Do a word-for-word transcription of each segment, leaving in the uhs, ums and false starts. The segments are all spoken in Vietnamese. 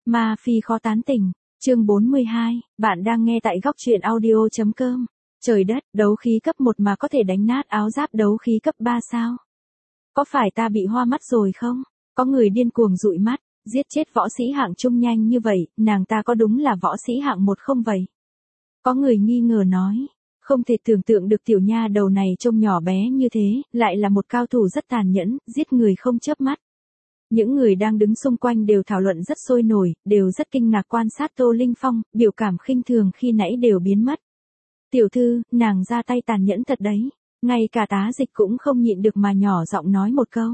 Ma Phi khó tán tỉnh, chương bốn mươi hai, bạn đang nghe tại góc truyện audio.com. Trời đất, đấu khí cấp một mà có thể đánh nát áo giáp đấu khí cấp ba sao? Có phải ta bị hoa mắt rồi không? Có người điên cuồng dụi mắt, giết chết võ sĩ hạng trung nhanh như vậy, nàng ta có đúng là võ sĩ hạng một không vậy? Có người nghi ngờ nói, không thể tưởng tượng được tiểu nha đầu này trông nhỏ bé như thế, lại là một cao thủ rất tàn nhẫn, giết người không chớp mắt. Những người đang đứng xung quanh đều thảo luận rất sôi nổi, đều rất kinh ngạc quan sát Tô Linh Phong, biểu cảm khinh thường khi nãy đều biến mất. Tiểu thư, nàng ra tay tàn nhẫn thật đấy, ngay cả Tá Dịch cũng không nhịn được mà nhỏ giọng nói một câu.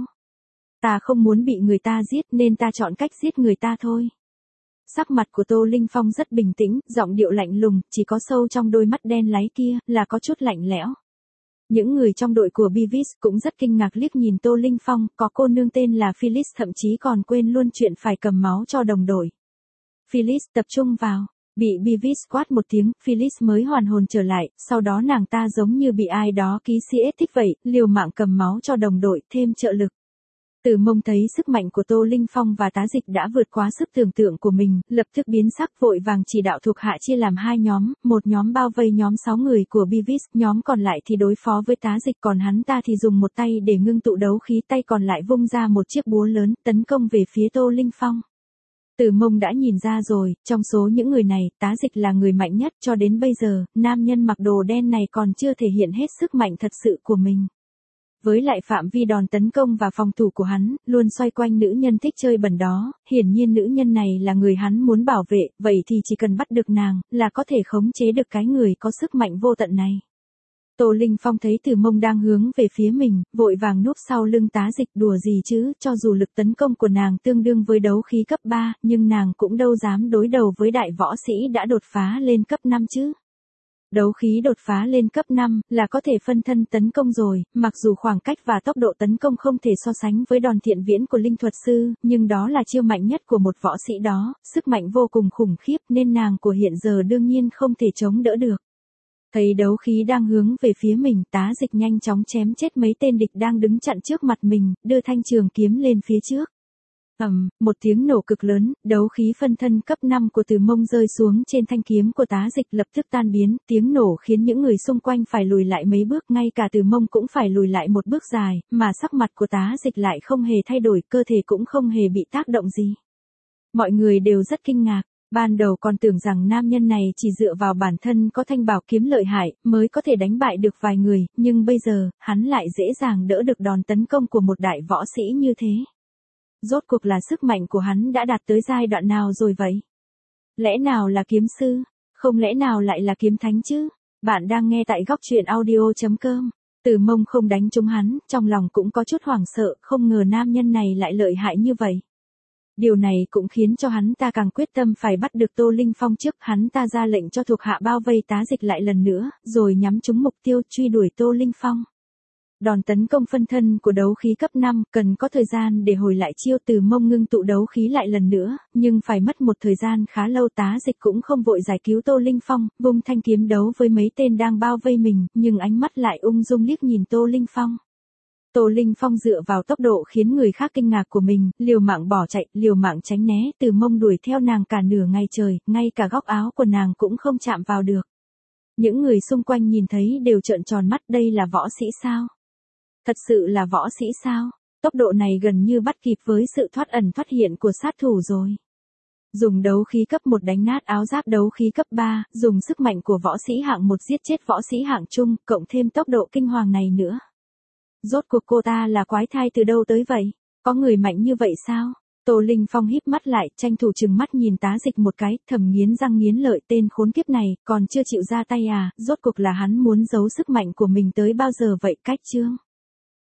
Ta không muốn bị người ta giết nên ta chọn cách giết người ta thôi. Sắc mặt của Tô Linh Phong rất bình tĩnh, giọng điệu lạnh lùng, chỉ có sâu trong đôi mắt đen láy kia là có chút lạnh lẽo. Những người trong đội của Beavis cũng rất kinh ngạc liếc nhìn Tô Linh Phong, có cô nương tên là Phyllis thậm chí còn quên luôn chuyện phải cầm máu cho đồng đội. Phyllis tập trung vào, bị Beavis quát một tiếng, Phyllis mới hoàn hồn trở lại, sau đó nàng ta giống như bị ai đó ký si thích vậy, liều mạng cầm máu cho đồng đội, thêm trợ lực. Từ Mông thấy sức mạnh của Tô Linh Phong và Tá Dịch đã vượt quá sức tưởng tượng của mình, lập tức biến sắc vội vàng chỉ đạo thuộc hạ chia làm hai nhóm, một nhóm bao vây nhóm sáu người của Beavis, nhóm còn lại thì đối phó với Tá Dịch, còn hắn ta thì dùng một tay để ngưng tụ đấu khí, tay còn lại vung ra một chiếc búa lớn, tấn công về phía Tô Linh Phong. Từ Mông đã nhìn ra rồi, trong số những người này, Tá Dịch là người mạnh nhất cho đến bây giờ, nam nhân mặc đồ đen này còn chưa thể hiện hết sức mạnh thật sự của mình. Với lại phạm vi đòn tấn công và phòng thủ của hắn, luôn xoay quanh nữ nhân thích chơi bẩn đó, hiển nhiên nữ nhân này là người hắn muốn bảo vệ, vậy thì chỉ cần bắt được nàng, là có thể khống chế được cái người có sức mạnh vô tận này. Tô Linh Phong thấy Từ Mông đang hướng về phía mình, vội vàng núp sau lưng Tá Dịch, đùa gì chứ, cho dù lực tấn công của nàng tương đương với đấu khí cấp ba, nhưng nàng cũng đâu dám đối đầu với đại võ sĩ đã đột phá lên cấp năm chứ. Đấu khí đột phá lên cấp năm là có thể phân thân tấn công rồi, mặc dù khoảng cách và tốc độ tấn công không thể so sánh với đòn thiện viễn của linh thuật sư, nhưng đó là chiêu mạnh nhất của một võ sĩ đó, sức mạnh vô cùng khủng khiếp nên nàng của hiện giờ đương nhiên không thể chống đỡ được. Thấy đấu khí đang hướng về phía mình, Tá Dịch nhanh chóng chém chết mấy tên địch đang đứng chặn trước mặt mình, đưa thanh trường kiếm lên phía trước. Ầm, um, một tiếng nổ cực lớn, đấu khí phân thân cấp năm của Từ Mông rơi xuống trên thanh kiếm của Tá Dịch lập tức tan biến, tiếng nổ khiến những người xung quanh phải lùi lại mấy bước, ngay cả Từ Mông cũng phải lùi lại một bước dài, mà sắc mặt của Tá Dịch lại không hề thay đổi, cơ thể cũng không hề bị tác động gì. Mọi người đều rất kinh ngạc, ban đầu còn tưởng rằng nam nhân này chỉ dựa vào bản thân có thanh bảo kiếm lợi hại mới có thể đánh bại được vài người, nhưng bây giờ, hắn lại dễ dàng đỡ được đòn tấn công của một đại võ sĩ như thế. Rốt cuộc là sức mạnh của hắn đã đạt tới giai đoạn nào rồi vậy? Lẽ nào là kiếm sư? Không lẽ nào lại là kiếm thánh chứ? Bạn đang nghe tại góc truyện audio.com. Từ Mông không đánh trúng hắn, trong lòng cũng có chút hoảng sợ, không ngờ nam nhân này lại lợi hại như vậy. Điều này cũng khiến cho hắn ta càng quyết tâm phải bắt được Tô Linh Phong trước, hắn ta ra lệnh cho thuộc hạ bao vây Tá Dịch lại lần nữa, rồi nhắm trúng mục tiêu truy đuổi Tô Linh Phong. Đòn tấn công phân thân của đấu khí cấp năm cần có thời gian để hồi lại chiêu. Từ Mông ngưng tụ đấu khí lại lần nữa, nhưng phải mất một thời gian khá lâu. Tá Dịch cũng không vội giải cứu Tô Linh Phong, vung thanh kiếm đấu với mấy tên đang bao vây mình, nhưng ánh mắt lại ung dung liếc nhìn Tô Linh Phong. Tô Linh Phong dựa vào tốc độ khiến người khác kinh ngạc của mình, liều mạng bỏ chạy, liều mạng tránh né. Từ Mông đuổi theo nàng cả nửa ngày trời, ngay cả góc áo của nàng cũng không chạm vào được. Những người xung quanh nhìn thấy đều trợn tròn mắt, đây là võ sĩ sao? Thật sự là võ sĩ sao? Tốc độ này gần như bắt kịp với sự thoát ẩn thoát hiện của sát thủ rồi. Dùng đấu khí cấp một đánh nát áo giáp đấu khí cấp ba, dùng sức mạnh của võ sĩ hạng một giết chết võ sĩ hạng trung, cộng thêm tốc độ kinh hoàng này nữa. Rốt cuộc cô ta là quái thai từ đâu tới vậy? Có người mạnh như vậy sao? Tô Linh Phong híp mắt lại, tranh thủ trừng mắt nhìn Tá Dịch một cái, thầm nghiến răng nghiến lợi, tên khốn kiếp này, còn chưa chịu ra tay à, rốt cuộc là hắn muốn giấu sức mạnh của mình tới bao giờ vậy? Cách chương.